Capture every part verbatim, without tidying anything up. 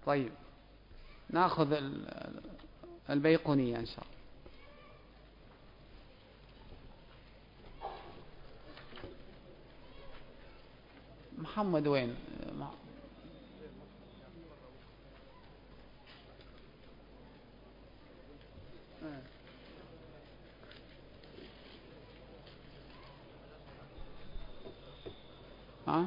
طيب نأخذ البيقونية إن شاء الله. محمد وين؟ ها؟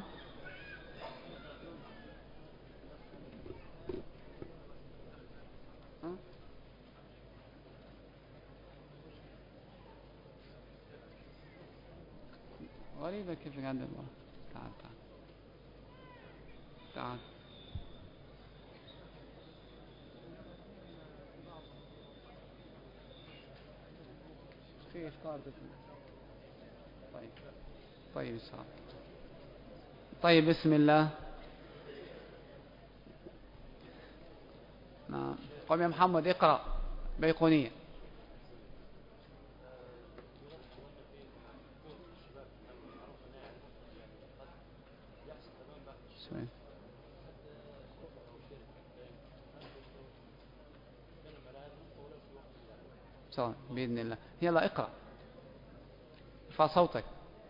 غريبة كيف قاعد الله. تعال تعال تعال. في إشكال بس. طيب طيب إن شاء الله. طيب بسم الله. نعم قم يا محمد اقرأ بيقونية. صح بإذن الله. يلا اقرأ ارفع صوتك.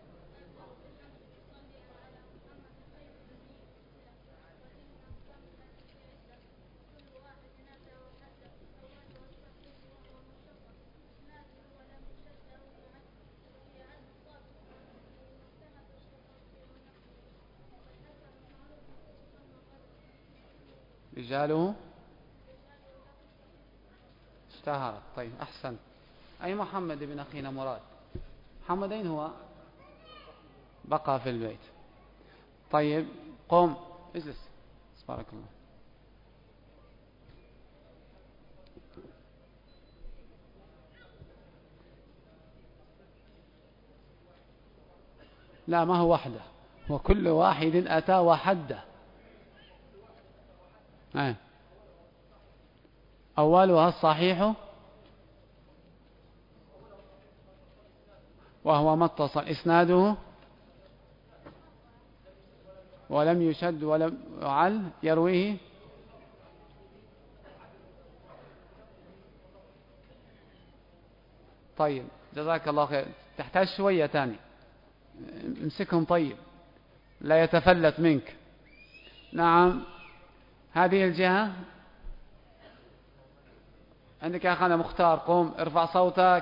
رجاله اشتهرت. طيب أحسن. أي محمد بن أخينا مراد؟ محمد أين هو؟ بقى في البيت. طيب قم اجلس. بارك الله. لا ما هو وحده، وكل واحد أتى وحده. أولها الصحيح وهو ما اتصل إسناده ولم يشد ولم يعل يرويه طيب جزاك الله خير. تحتاج شوية تاني امسكهم طيب لا يتفلت منك. نعم هذه الجهة عندك يا أخانا مختار. قم ارفع صوتك.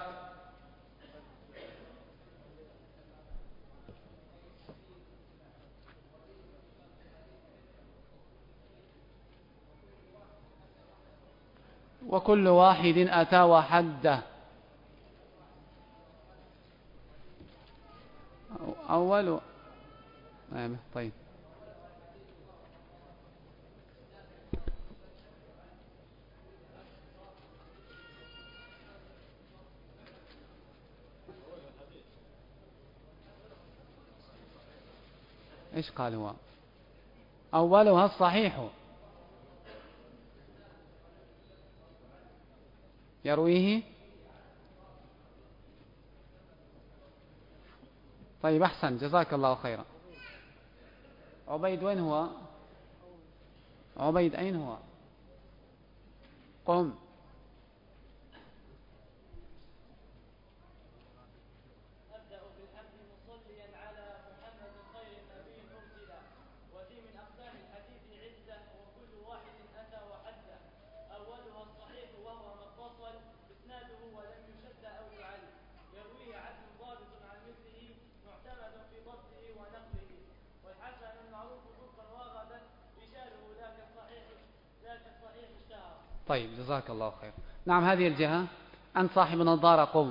وكل واحد أتى وحده. أول طيب إيش قال هو؟ أولها الصحيح يرويه. طيب أحسن جزاك الله خيرا. عبيد وين هو؟ عبيد أين هو؟ قم. أبدأ بالحمد مصليا على محمد خير النبي مرسلا وذي من أقسام الحديث عدة وكل واحد أتى وحده. أولها الصحيح وهو ما اتصل إسناده ولم يشد أو يعل يرويه عدل ضابط عن مثله معتمد في ضبطه ونقله والحسن المعروف حقا وغدا رجاله ذاك الصحيح ذاك الصحيح اشتهر. طيب جزاك الله خير. نعم هذه الجهة. أنت صاحب النظارة قم.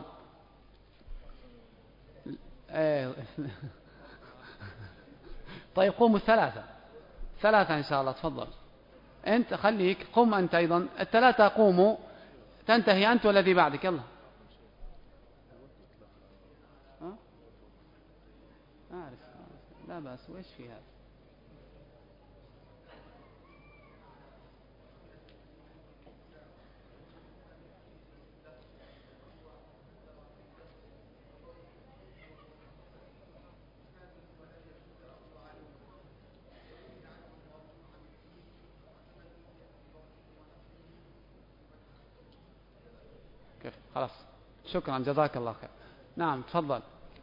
طيب قوموا الثلاثة ثلاثة إن شاء الله. تفضل أنت خليك قم أنت أيضا الثلاثة. قوموا تنتهي أنت والذي بعدك. يلا أعرف لا بأس. وإيش في هذا؟ كيف خلاص شكرا جزاك الله خير. نعم تفضل.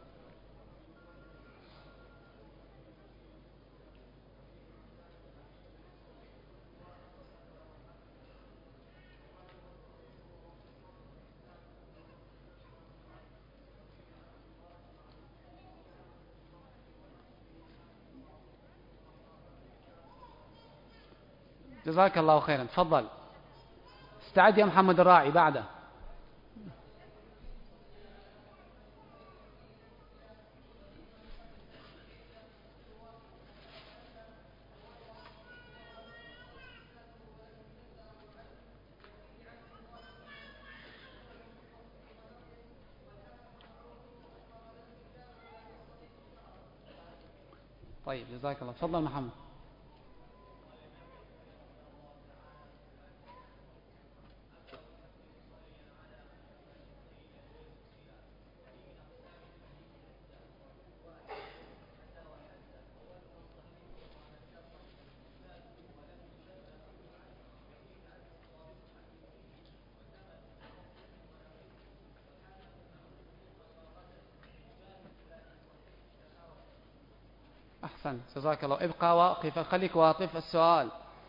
جزاك الله خيرا. تفضل استعد يا محمد الراعي بعده. طيب جزاك الله. تفضل محمد. أحسن جزاك الله. ابقى واقف، خليك واقف. السؤال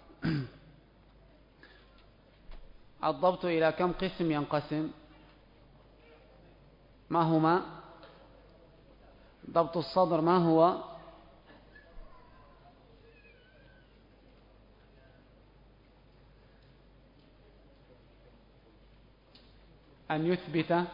الضبط إلى كم قسم ينقسم؟ ما هما؟ ضبط الصدر ما هو؟ أن يثبت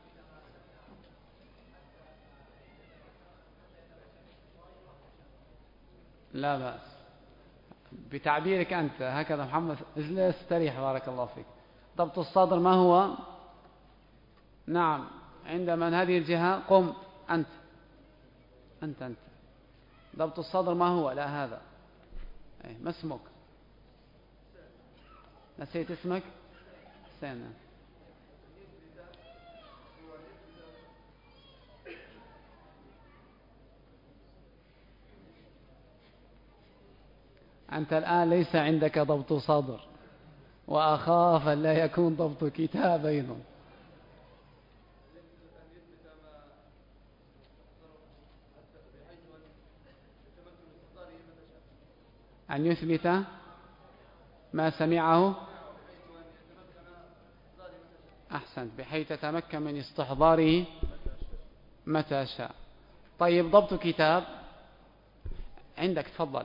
لا بأس بتعبيرك أنت هكذا محمد. اجلس استريح بارك الله فيك. ضبط الصدر ما هو؟ نعم عند من هذه الجهة؟ قم أنت أنت أنت ضبط الصدر ما هو؟ لا هذا. أي ما اسمك؟ نسيت اسمك؟ سنة. أنت الآن ليس عندك ضبط صدر، وأخاف أن لا يكون ضبط كتاب أيضا. أن يثبت ما سمعه. أحسنت، بحيث تتمكن من استحضاره متى شاء. طيب ضبط كتاب عندك؟ تفضل.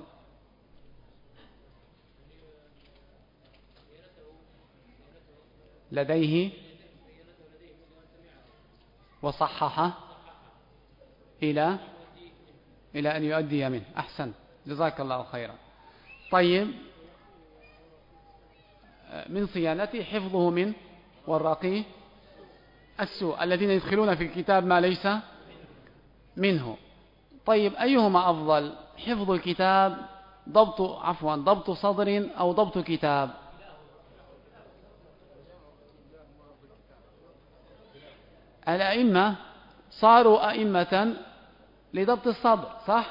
لديه وصحح إلى إلى أن يؤدي منه. أحسن جزاك الله خيرا. طيب من صيانته حفظه من والرقي السوء الذين يدخلون في الكتاب ما ليس منه. طيب أيهما أفضل؟ حفظ الكتاب ضبط عفوا ضبط صدر أو ضبط كتاب؟ الأئمة صاروا أئمة لضبط الصدر صح؟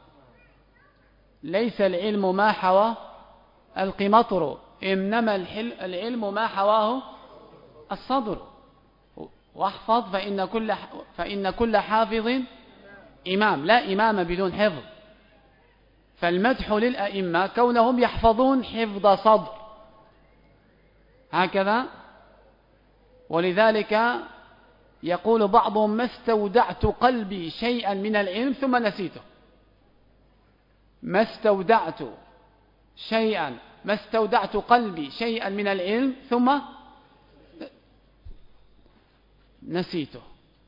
ليس العلم ما حوى القمطر، إنما العلم ما حواه الصدر. واحفظ فإن كل فإن كل حافظ إمام، لا إمام بدون حفظ. فالمدح للأئمة كونهم يحفظون حفظ صدر هكذا. ولذلك يقول بعضهم ما استودعت قلبي شيئا من العلم ثم نسيته. ما استودعت شيئا ما استودعت قلبي شيئا من العلم ثم نسيته.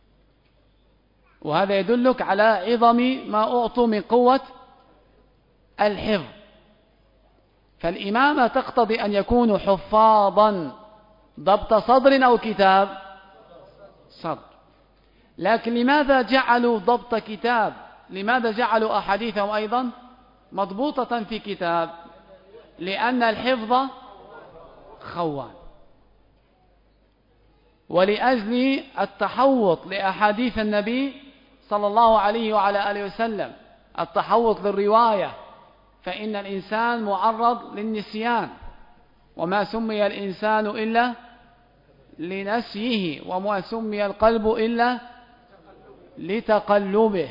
وهذا يدلك على عظم ما أعطوا من قوة الحفظ. فالإمامة تقتضي أن يكونوا حفاظا ضبط صدر أو كتاب صدر. لكن لماذا جعلوا ضبط كتاب؟ لماذا جعلوا أحاديثهم أيضا مضبوطة في كتاب؟ لأن الحفظ خوان. ولأجل التحوط لأحاديث النبي صلى الله عليه وعلى آله وسلم، التحوط للرواية، فإن الإنسان معرض للنسيان، وما سمي الإنسان إلا لنسيه، وما سمي القلب إلا لتقلبه،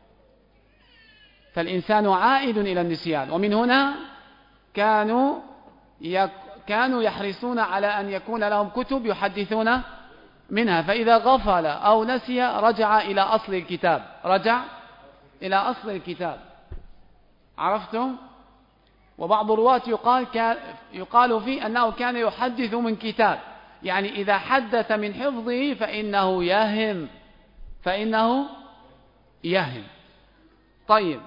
فالإنسان عائد إلى النسيان. ومن هنا كانوا يك كانوا يحرصون على أن يكون لهم كتب يحدثون منها، فإذا غفل أو نسي رجع إلى أصل الكتاب، رجع إلى أصل الكتاب. عرفتم؟ وبعض الرواة يقال, يقال فيه أنه كان يحدث من كتاب، يعني إذا حدث من حفظه فإنه يهم فإنه يهم طيب،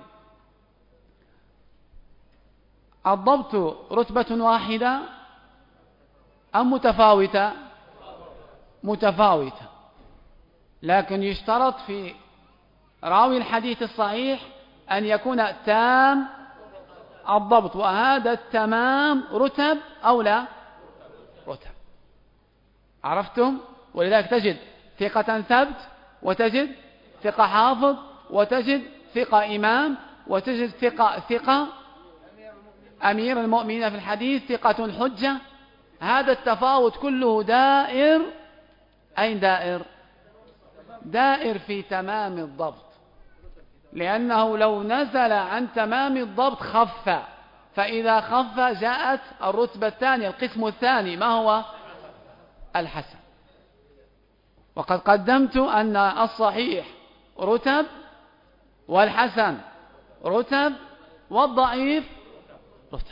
الضبط رتبة واحدة أم متفاوتة؟ متفاوتة، لكن يشترط في راوي الحديث الصحيح أن يكون تام الضبط، وهذا التمام رتب أو لا رتب. عرفتم؟ ولذلك تجد ثقة ثبت، وتجد ثقة حافظ، وتجد ثقة إمام، وتجد ثقة ثقة أمير المؤمنين في الحديث، ثقة حجة. هذا التفاوت كله دائر، أين دائر؟ دائر في تمام الضبط، لأنه لو نزل عن تمام الضبط خف، فإذا خف جاءت الرتبة الثانية، القسم الثاني، ما هو؟ الحسن. وقد قدمت أن الصحيح رتب، والحسن رتب، والضعيف رتب.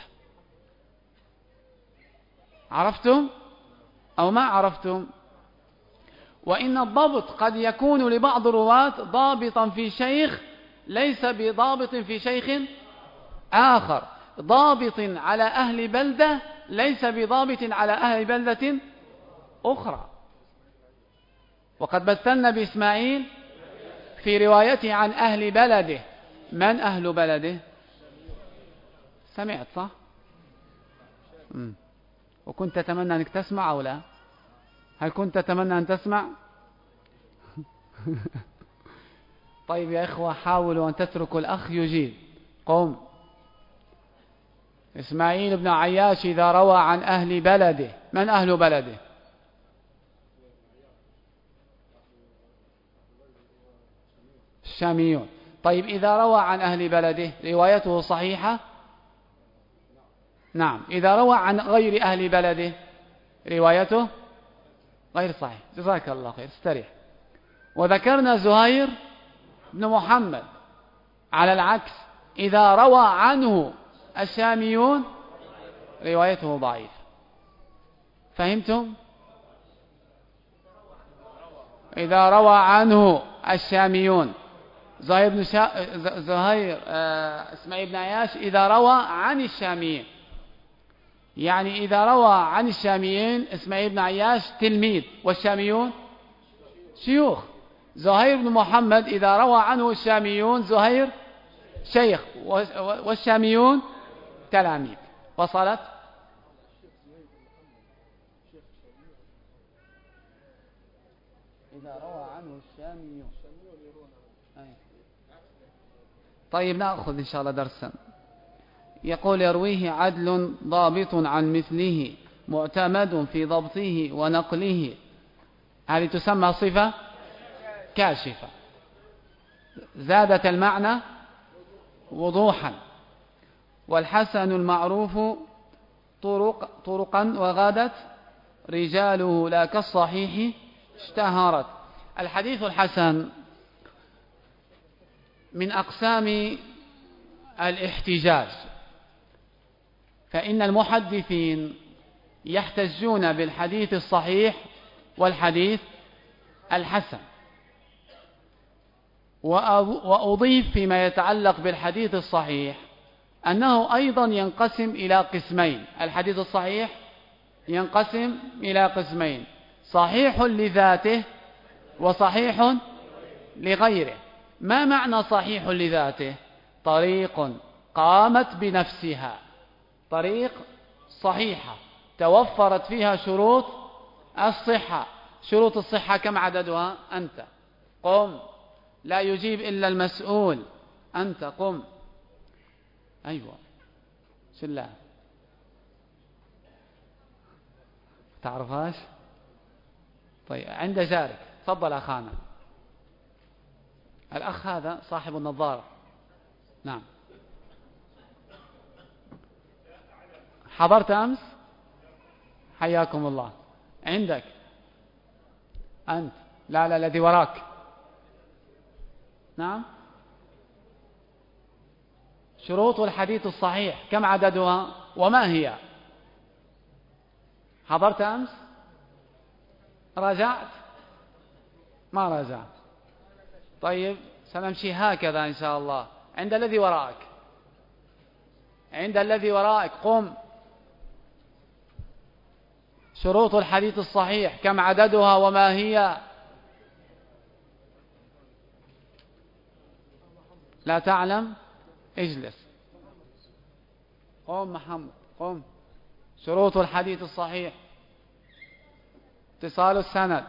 عرفتم أو ما عرفتم؟ وإن الضبط قد يكون لبعض الرواة ضابطا في شيخ ليس بضابط في شيخ آخر، ضابط على أهل بلدة ليس بضابط على أهل بلدة أخرى. وقد مثلنا بإسماعيل في روايته عن أهل بلده. من أهل بلده؟ سمعت صح؟ مم. وكنت تتمنى أنك تسمع أو لا؟ هل كنت تتمنى أن تسمع؟ طيب يا إخوة، حاولوا أن تتركوا الأخ يجيب. قم. إسماعيل بن عياش إذا روى عن أهل بلده، من أهل بلده؟ الشاميون. طيب إذا روى عن أهل بلده روايته صحيحة؟ نعم. إذا روى عن غير أهل بلده روايته غير صحيح. جزاك الله خير، استريح. وذكرنا زهير بن محمد على العكس، إذا روى عنه الشاميون روايته ضعيفة. فهمتم؟ إذا روى عنه الشاميون زهير بن شا... زهير آه... اسماعيل بن عياش إذا روى عن الشاميين، يعني إذا روى عن الشاميين إسماعيل بن عياش تلميذ، والشاميون شيوخ. زهير بن محمد إذا روى عنه الشاميون زهير شيخ، والشاميون تلاميذ. وصلت؟ إذا روى عنه الشاميون. طيب نأخذ إن شاء الله درسا. يقول يرويه عدل ضابط عن مثله معتمد في ضبطه ونقله. هذه تسمى صفة كاشفة، زادت المعنى وضوحا. والحسن المعروف طرق طرقا وغادت رجاله لا كالصحيح اشتهرت. الحديث الحسن من أقسام الاحتجاج، فإن المحدثين يحتجون بالحديث الصحيح والحديث الحسن. وأضيف فيما يتعلق بالحديث الصحيح أنه أيضا ينقسم إلى قسمين. الحديث الصحيح ينقسم إلى قسمين: صحيح لذاته وصحيح لغيره. ما معنى صحيح لذاته؟ طريق قامت بنفسها، طريق صحيحة توفرت فيها شروط الصحة. شروط الصحة كم عددها؟ أنت قم، لا يجيب إلا المسؤول. أنت قم. أيوة شو الله تعرفهاش؟ طيب عند جارك. تفضل أخانا. الأخ هذا صاحب النظارة. نعم. حضرت أمس؟ حياكم الله. عندك أنت؟ لا لا، الذي وراك. نعم. شروط الحديث الصحيح كم عددها وما هي؟ حضرت أمس؟ راجعت؟ ما راجعت. طيب سنمشي هكذا إن شاء الله. عند الذي وراءك، عند الذي وراءك قم. شروط الحديث الصحيح كم عددها وما هي؟ لا تعلم؟ اجلس. قم محمد قم. شروط الحديث الصحيح: اتصال السند،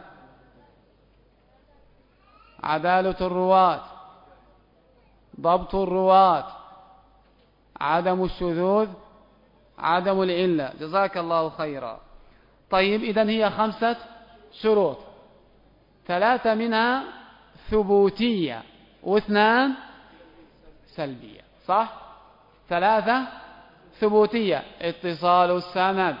عدالة الرواة، ضبط الرواة، عدم الشذوذ، عدم العلة. جزاك الله خيرا. طيب إذن هي خمسة شروط، ثلاثة منها ثبوتية واثنان سلبية، صح؟ ثلاثة ثبوتية: اتصال السند،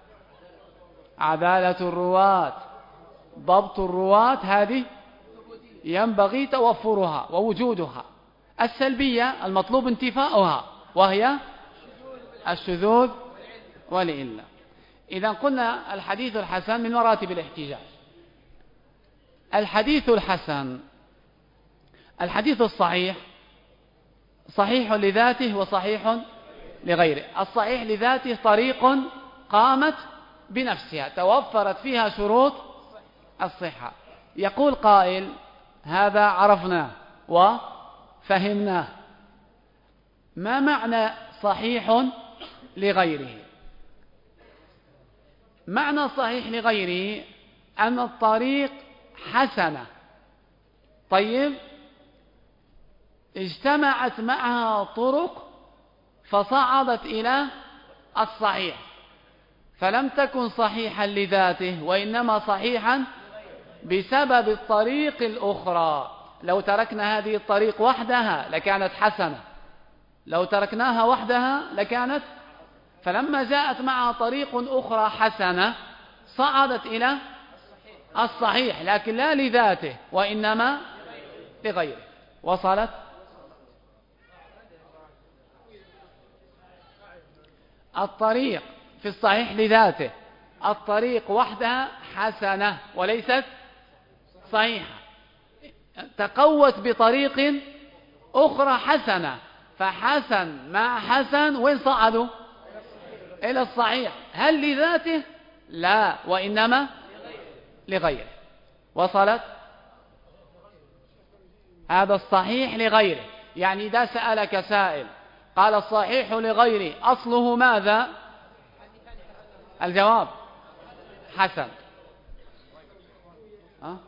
عدالة الرواة، ضبط الرواة، هذه ينبغي توفرها ووجودها. السلبية المطلوب انتفاؤها، وهي الشذوذ والعلة. إذا قلنا الحديث الحسن من مراتب الاحتجاج. الحديث الحسن، الحديث الصحيح صحيح لذاته وصحيح لغيره. الصحيح لذاته طريق قامت بنفسها، توفرت فيها شروط الصحة. يقول قائل: هذا عرفناه وفهمناه، ما معنى صحيح لغيره؟ معنى صحيح لغيره أن الطريق حسنة، طيب اجتمعت معها طرق فصعدت إلى الصحيح، فلم تكن صحيحا لذاته وإنما صحيحا بسبب الطريق الأخرى. لو تركنا هذه الطريق وحدها لكانت حسنة، لو تركناها وحدها لكانت، فلما جاءت معها طريق أخرى حسنة صعدت إلى الصحيح، لكن لا لذاته وإنما لغيره. وصلت؟ الطريق في الصحيح لذاته، الطريق وحدها حسنة وليست صحيحة، تقوت بطريق أخرى حسنة، فحسن مع حسن وين صعدوا؟ إلى الصحيح. هل لذاته؟ لا، وإنما لغيره. وصلت؟ هذا الصحيح لغيره. يعني إذا سألك سائل قال الصحيح لغيره أصله ماذا؟ الجواب حسن. أه؟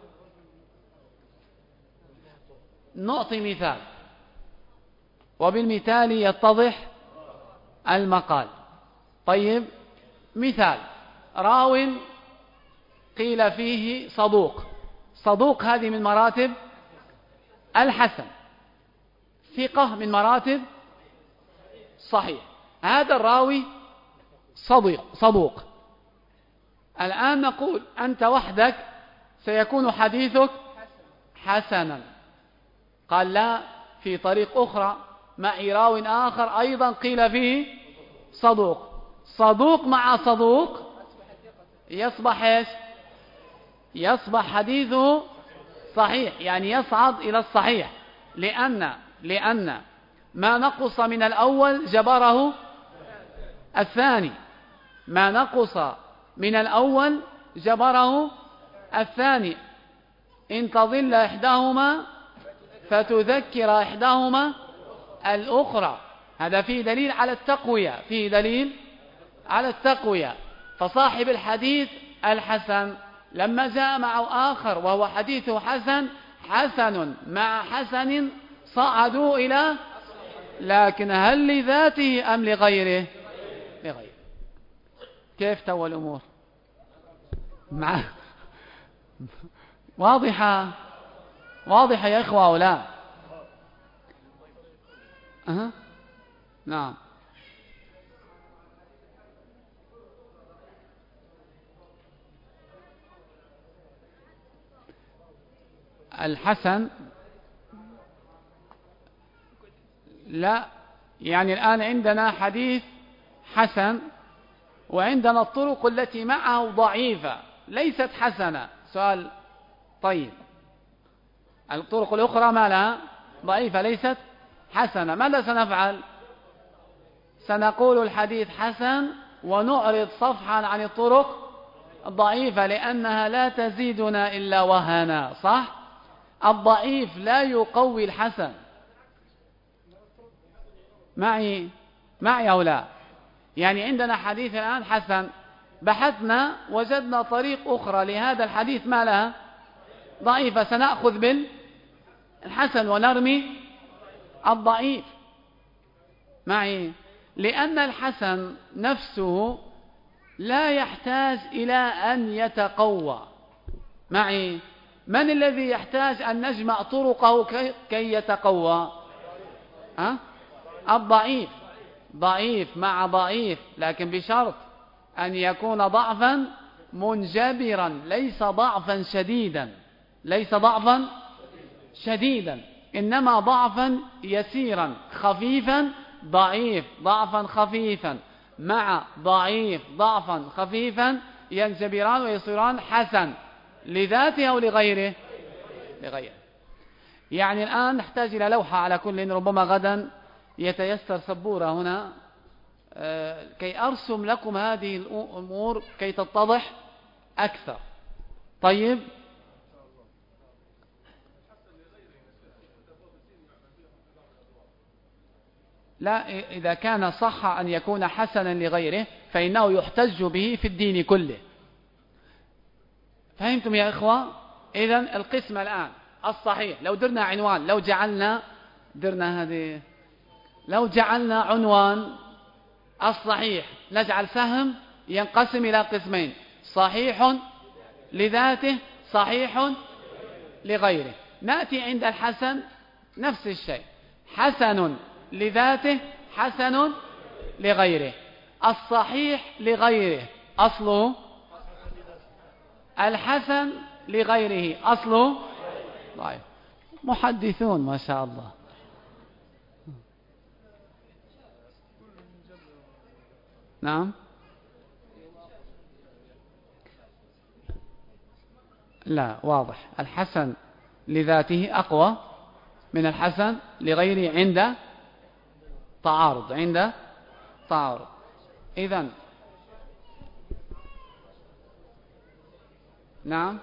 نعطي مثال وبالمثال يتضح المقال. طيب مثال: راو قيل فيه صدوق. صدوق هذه من مراتب الحسن، ثقة من مراتب صحيح. هذا الراوي صديق صدوق. الآن نقول أنت وحدك سيكون حديثك حسنا. قال لا، في طريق أخرى معي راو آخر أيضا قيل فيه صدوق. صدوق مع صدوق يصبح ايش؟ يصبح حديثه صحيح، يعني يصعد إلى الصحيح، لأن لأن ما نقص من الأول جبره الثاني، ما نقص من الأول جبره الثاني. إن تضل إحداهما فتذكر إحداهما الأخرى. هذا فيه دليل على التقوية، فيه دليل على التقوية. فصاحب الحديث الحسن لما جاء معه آخر وهو حديثه حسن، حسن مع حسن صعدوا إلى، لكن هل لذاته أم لغيره؟ لغيره. كيف تو الأمور؟ مع واضحة واضحة يا إخوة أو لا؟ أه. نعم. الحسن لا، يعني الآن عندنا حديث حسن وعندنا الطرق التي معه ضعيفة ليست حسنة. سؤال طيب، الطرق الأخرى ما لها ضعيفة ليست حسنة، ماذا سنفعل؟ سنقول الحديث حسن ونعرض صفحا عن الطرق الضعيفة لأنها لا تزيدنا إلا وهنا، صح؟ الضعيف لا يقوي الحسن. معي معي أو لا؟ يعني عندنا حديث الآن حسن، بحثنا وجدنا طريق أخرى لهذا الحديث ما لها ضعيفة، سنأخذ بالحسن ونرمي الضعيف. معي؟ لأن الحسن نفسه لا يحتاج إلى أن يتقوى. معي؟ من الذي يحتاج أن نجمع طرقه كي يتقوى؟ أه؟ الضعيف. ضعيف مع ضعيف، لكن بشرط أن يكون ضعفا منجبرا، ليس ضعفا شديدا، ليس ضعفا شديدا، إنما ضعفا يسيرا خفيفا. ضعيف ضعفا خفيفا مع ضعيف ضعفا خفيفا ينجبران ويصيران حسن لذاته أو لغيره؟ لغيره. يعني الآن نحتاج إلى لوحة على كل، ربما غدا يتيسر سبورة هنا كي أرسم لكم هذه الأمور كي تتضح أكثر. طيب، لا، إذا كان صح أن يكون حسنا لغيره فإنه يحتج به في الدين كله. فهمتم يا إخوة؟ إذن القسم الآن الصحيح، لو درنا عنوان، لو جعلنا درنا هذه لو جعلنا عنوان الصحيح، نجعل سهم ينقسم إلى قسمين: صحيح لذاته، صحيح لغيره. نأتي عند الحسن نفس الشيء، حسن لذاته، حسن لغيره. الصحيح لغيره أصله الحسن لغيره أصله ضعيف. محدثون ما شاء الله. نعم. لا، واضح، الحسن لذاته أقوى من الحسن لغيره عند تعارض، عند تعارض. إذن نعم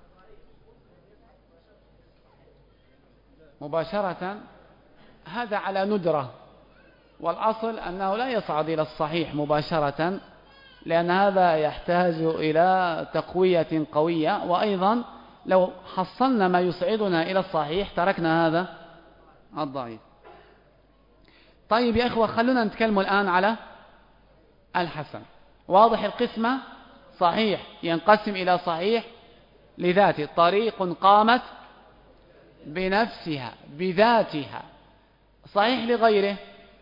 مباشرة، هذا على ندرة، والأصل أنه لا يصعد إلى الصحيح مباشرة، لأن هذا يحتاج إلى تقوية قوية، وأيضا لو حصلنا ما يصعدنا إلى الصحيح تركنا هذا الضعيف. طيب يا إخوة، خلونا نتكلم الآن على الحسن. واضح القسمة؟ صحيح ينقسم إلى صحيح لذاته، طريق قامت بنفسها بذاتها. صحيح لغيره،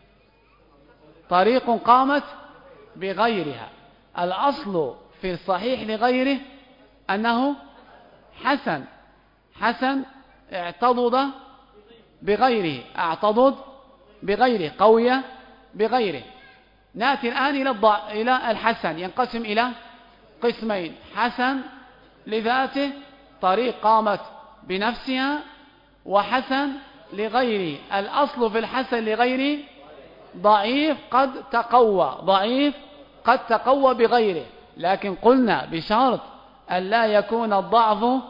طريق قامت بغيرها. الأصل في الصحيح لغيره أنه حسن، حسن اعتضد بغيره، اعتضد بغيره، قوية بغيره. نأتي الآن إلى الضع... إلى الحسن، ينقسم إلى قسمين: حسن لذاته، طريق قامت بنفسها، وحسن لغيره. الأصل في الحسن لغيره ضعيف قد تقوى، ضعيف قد تقوى بغيره، لكن قلنا بشرط أن لا يكون الضعف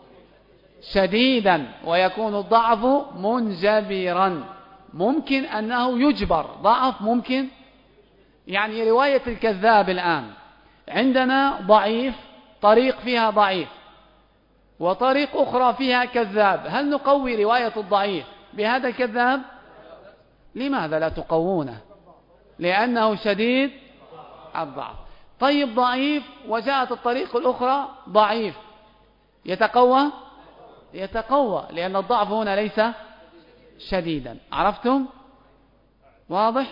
شديدا ويكون الضعف منجبرا. ممكن أنه يجبر ضعف، ممكن. يعني رواية الكذاب الآن عندنا ضعيف، طريق فيها ضعيف، وطريق أخرى فيها كذاب، هل نقوي رواية الضعيف بهذا الكذاب؟ لماذا لا تقوونه؟ لأنه شديد الضعف. طيب ضعيف وجاءت الطريق الأخرى ضعيف، يتقوى يتقوى لأن الضعف هنا ليس شديدا. عرفتم؟ واضح؟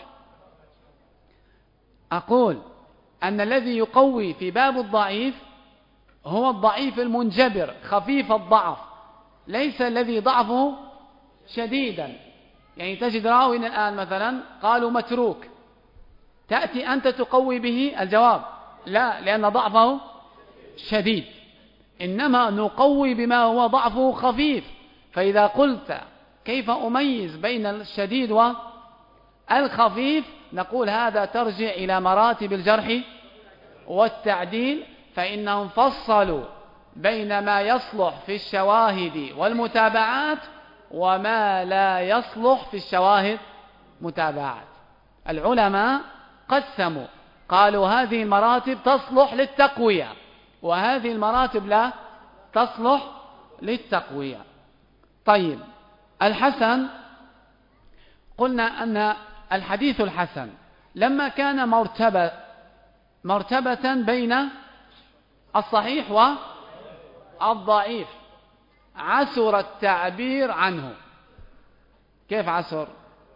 أقول أن الذي يقوي في باب الضعيف هو الضعيف المنجبر خفيف الضعف، ليس الذي ضعفه شديدا. يعني تجد راوي الآن مثلا قالوا متروك، تأتي أنت تقوي به؟ الجواب لا، لأن ضعفه شديد. إنما نقوي بما هو ضعفه خفيف. فإذا قلت كيف أميز بين الشديد والخفيف، نقول هذا ترجع إلى مراتب الجرح والتعديل، فإنهم فصلوا بين ما يصلح في الشواهد والمتابعات وما لا يصلح في الشواهد متابعات. العلماء قسموا، قالوا هذه المراتب تصلح للتقوية وهذه المراتب لا تصلح للتقوية. طيب، الحسن، قلنا أن الحديث الحسن لما كان مرتبة مرتبة بين الصحيح والضعيف عسر التعبير عنه. كيف عسر؟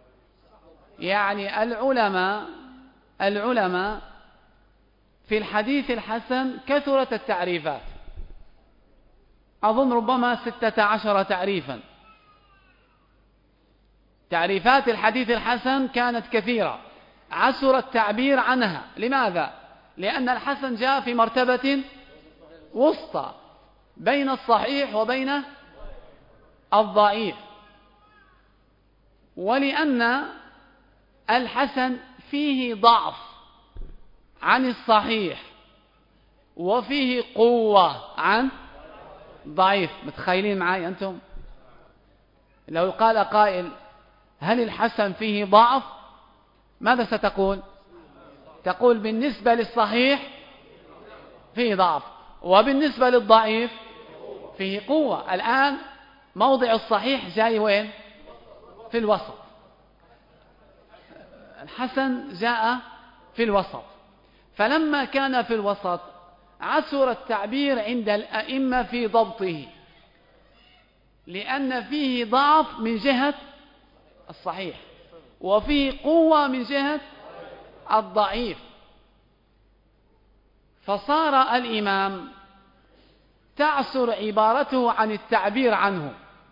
يعني العلماء العلماء في الحديث الحسن كثرت التعريفات، أظن ربما ستة عشر تعريفا. تعريفات الحديث الحسن كانت كثيرة، عسر التعبير عنها. لماذا؟ لأن الحسن جاء في مرتبة وسطى بين الصحيح وبين الضعيف، ولأن الحسن فيه ضعف عن الصحيح وفيه قوة عن ضعيف. متخيلين معي أنتم؟ لو قال قائل هل الحسن فيه ضعف؟ ماذا ستقول؟ تقول بالنسبة للصحيح فيه ضعف، وبالنسبة للضعيف فيه قوة. الآن موضع الصحيح جاي وين؟ في الوسط. الحسن جاء في الوسط، فلما كان في الوسط عسر التعبير عند الأئمة في ضبطه، لأن فيه ضعف من جهة الصحيح وفيه قوة من جهة الضعيف. فصار الإمام تعسر عبارته عن التعبير عنه.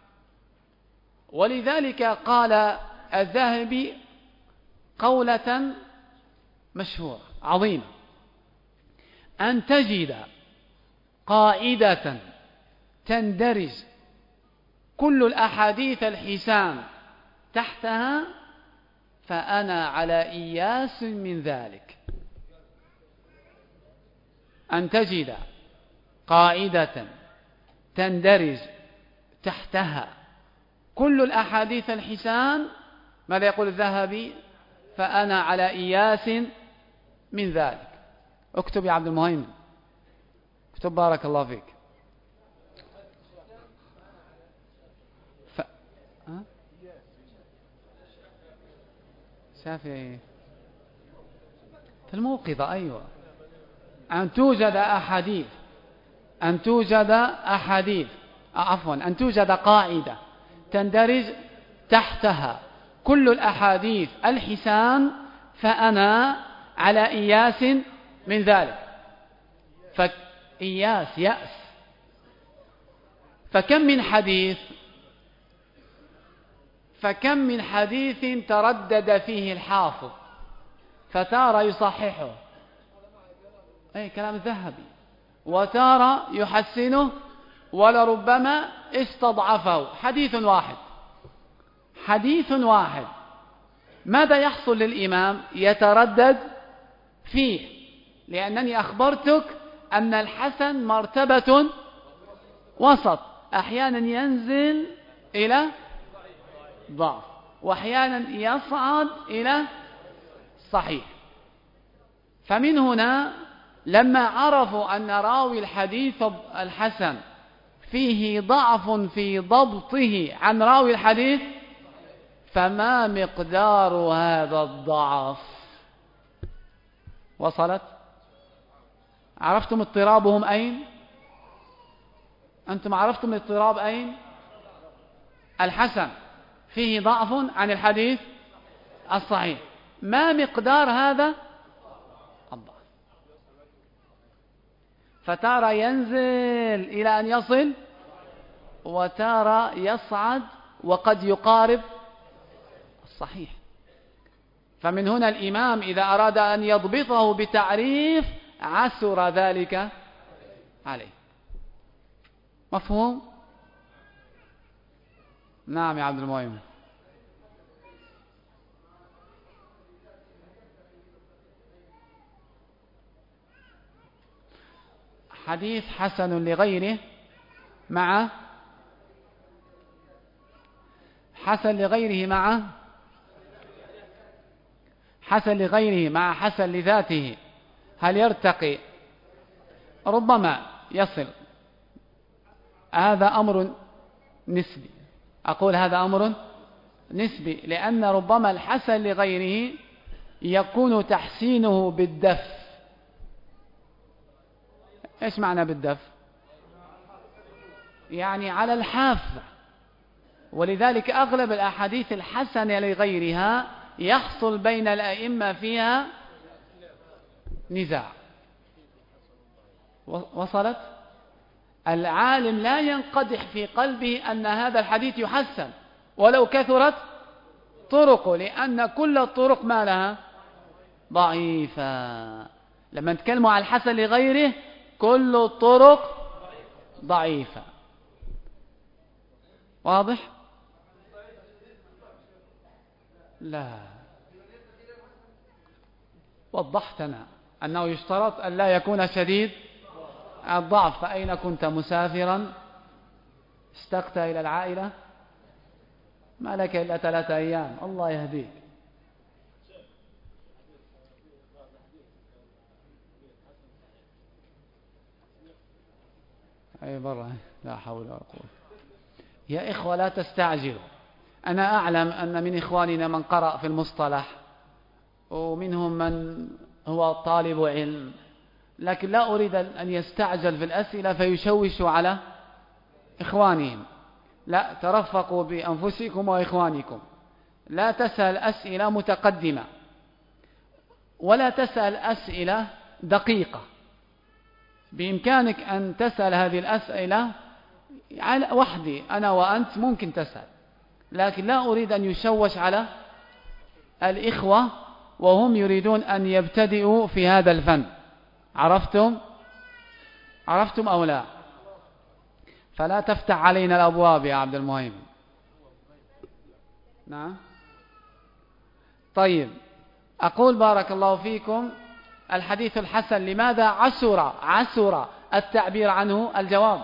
ولذلك قال الذهبي قولة مشهورة عظيمة: أن تجد قاعدة تندرج كل الأحاديث الحسان تحتها فأنا على إياس من ذلك. أن تجد قاعدة تندرج تحتها كل الأحاديث الحسان، ماذا يقول الذهبي؟ فأنا على إياس من ذلك. اكتب يا عبد المهيمن، اكتب بارك الله فيك. ف... ها؟ شافي في الموقظة. أيوة، أن توجد أحاديث أن توجد أحاديث عفوا أن توجد قاعدة تندرج تحتها كل الأحاديث الحسان فأنا على إياس من ذلك. فإياس يأس. فكم من حديث فكم من حديث تردد فيه الحافظ فتارة يصححه، أي كلام الذهبي، وتارة يحسنه ولربما استضعفه. حديث واحد حديث واحد ماذا يحصل للإمام؟ يتردد فيه، لأنني أخبرتك أن الحسن مرتبة وسط، أحيانا ينزل إلى ضعف وأحيانا يصعد إلى صحيح. فمن هنا لما عرفوا أن راوي الحديث الحسن فيه ضعف في ضبطه عن راوي الحديث، فما مقدار هذا الضعف؟ وصلت؟ عرفتم اضطرابهم أين؟ أنتم عرفتم الاضطراب أين؟ الحسن فيه ضعف عن الحديث الصحيح. ما مقدار هذا الضعف؟ فتارى ينزل إلى أن يصل، وتارى يصعد وقد يقارب الصحيح. فمن هنا الإمام إذا أراد أن يضبطه بتعريف عسر ذلك عليه. مفهوم؟ نعم يا عبد المؤمن. حديث حسن لغيره مع حسن لغيره مع حسن لغيره مع حسن لذاته، هل يرتقي؟ ربما يصل. هذا أمر نسبي. أقول هذا أمر نسبي، لأن ربما الحسن لغيره يكون تحسينه بالدف. إيش معنى بالدف؟ يعني على الحافة. ولذلك أغلب الأحاديث الحسنة لغيرها يحصل بين الأئمة فيها نزاع. وصلت؟ العالم لا ينقدح في قلبه أن هذا الحديث يحسن ولو كثرت طرقه، لأن كل الطرق ما لها ضعيفة. لما نتكلم عن الحسن لغيره كل الطرق ضعيفة. واضح؟ لا، وضحتنا أنه يشترط أن لا يكون شديد الضعف. فأين كنت مسافرا؟ اشتقت إلى العائلة؟ ما لك إلا ثلاثة أيام، الله يهديك. أي برا، لا حول ولا قوة. يا إخوة لا تستعجلوا. أنا أعلم أن من إخواننا من قرأ في المصطلح ومنهم من هو طالب علم، لكن لا أريد أن يستعجل في الأسئلة فيشوش على إخوانهم. لا، ترفقوا بأنفسكم وإخوانكم. لا تسأل أسئلة متقدمة ولا تسأل أسئلة دقيقة. بإمكانك أن تسأل هذه الأسئلة وحدي، أنا وأنت ممكن تسأل، لكن لا أريد أن يشوش على الإخوة وهم يريدون أن يبتدئوا في هذا الفن. عرفتم؟ عرفتم أو لا؟ فلا تفتح علينا الأبواب يا عبد المهيمن. نعم. طيب، أقول بارك الله فيكم الحديث الحسن لماذا عسر عسر التعبير عنه؟ الجواب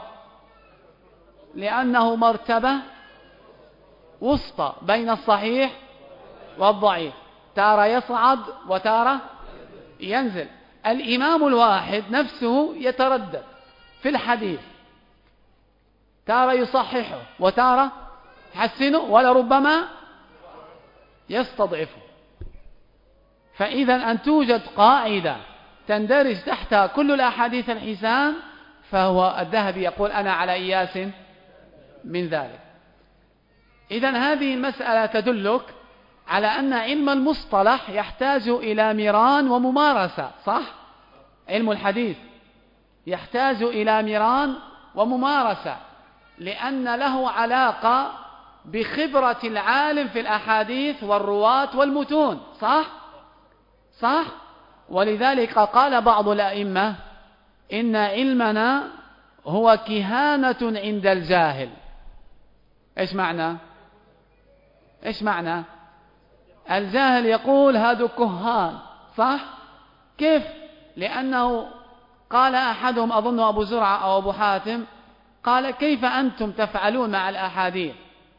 لأنه مرتبة وسطى بين الصحيح والضعيف، تارة يصعد وتارة ينزل. الإمام الواحد نفسه يتردد في الحديث، تارة يصححه وتارة يحسنه ولربما يستضعفه. فإذا أن توجد قاعدة تندرج تحتها كل الأحاديث الحسان، فهو الذهبي يقول أنا على إياس من ذلك. إذا هذه المسألة تدلك على أن علم المصطلح يحتاج إلى مران وممارسة، صح؟ علم الحديث يحتاج إلى مران وممارسة، لأن له علاقة بخبرة العالم في الأحاديث والرواة والمتون، صح؟ صح؟ ولذلك قال بعض الأئمة إن علمنا هو كهانة عند الجاهل. إيش معنى؟ إيش معنى؟ الجاهل يقول هذا كهان، صح؟ كيف؟ لأنه قال أحدهم أظن أبو زرعة أو أبو حاتم، قال كيف أنتم تفعلون مع الأحاديث؟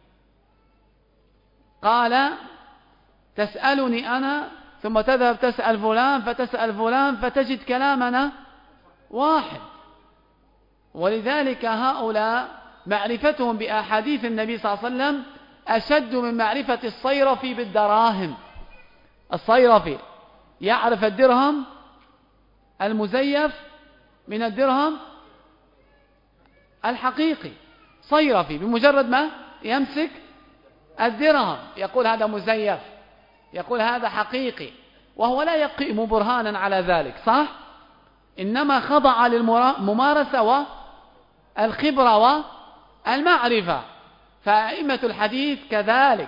قال تسألني أنا ثم تذهب تسأل فلان فتسأل فلان فتجد كلامنا واحد. ولذلك هؤلاء معرفتهم بأحاديث النبي صلى الله عليه وسلم أشد من معرفة الصيرفي بالدراهم. الصيرفي يعرف الدرهم المزيف من الدرهم الحقيقي صيرفي بمجرد ما يمسك الدرهم يقول هذا مزيف، يقول هذا حقيقي، وهو لا يقيم برهانا على ذلك، صح؟ إنما خضع للممارسة والخبرة والمعرفة. فأئمة الحديث كذلك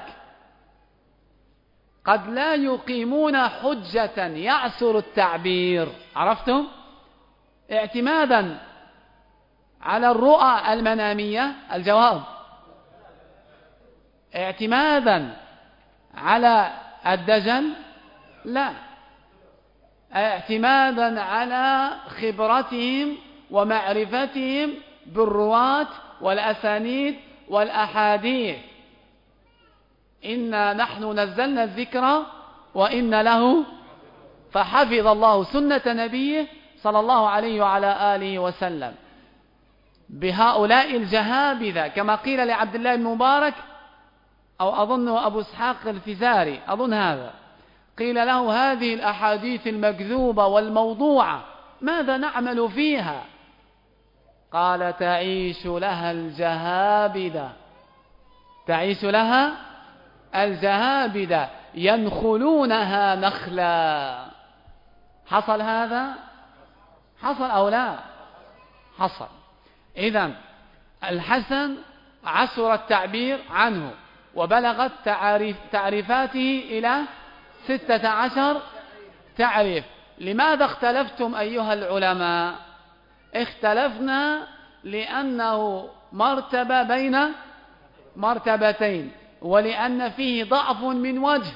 قد لا يقيمون حجة يعسر التعبير، عرفتم؟ اعتمادا على الرؤى المنامية، الجواب اعتمادا على الدجل، لا، اعتمادا على خبرتهم ومعرفتهم بالرواة والأسانيد والأحاديث. إنا نحن نزلنا الذكر وإن له، فحفظ الله سنة نبيه صلى الله عليه وعلى آله وسلم بهؤلاء الجهابذة، كما قيل لعبد الله بن مبارك، أو أظن أبو إسحاق الفزاري أظن هذا، قيل له هذه الأحاديث المكذوبة والموضوعة ماذا نعمل فيها؟ قال تعيش لها الجهابذة، تعيش لها الجهابذة ينخلونها نخلا. حصل هذا؟ حصل أو لا؟ حصل. إذن الحسن عسر التعبير عنه وبلغت تعريف تعريفاته إلى ستة عشر تعريف. لماذا اختلفتم أيها العلماء؟ اختلفنا لأنه مرتبة بين مرتبتين، ولأن فيه ضعف من وجه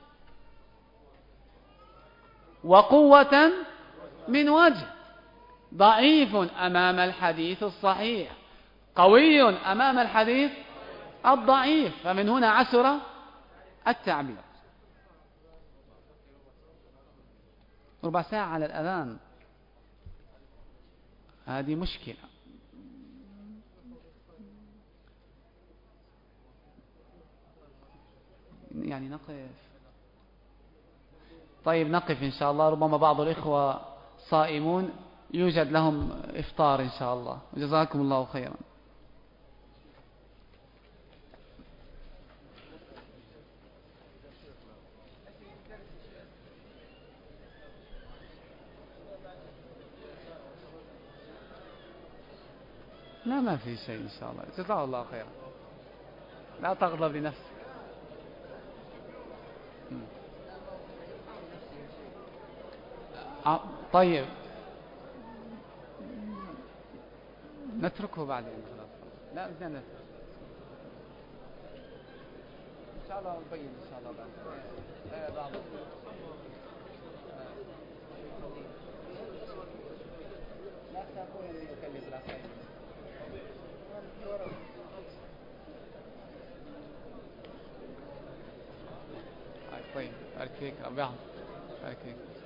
وقوة من وجه. ضعيف أمام الحديث الصحيح، قوي أمام الحديث الضعيف، فمن هنا عسر التعبير. ربع ساعة على الأذان، هذه مشكلة. يعني نقف. طيب نقف إن شاء الله، ربما بعض الإخوة صائمون يوجد لهم إفطار إن شاء الله. جزاكم الله خيرا. لا، ما في شيء إن شاء الله. جزاه الله خيرا. لا تغضب لنفسك. طيب نتركه بعدين خلاص. لا بدنا نترك إن شاء الله، نبين إن شاء الله بعد بعض. لا تقول أن يكلف لا خير. طيب أركيك أبيعهم أركيك.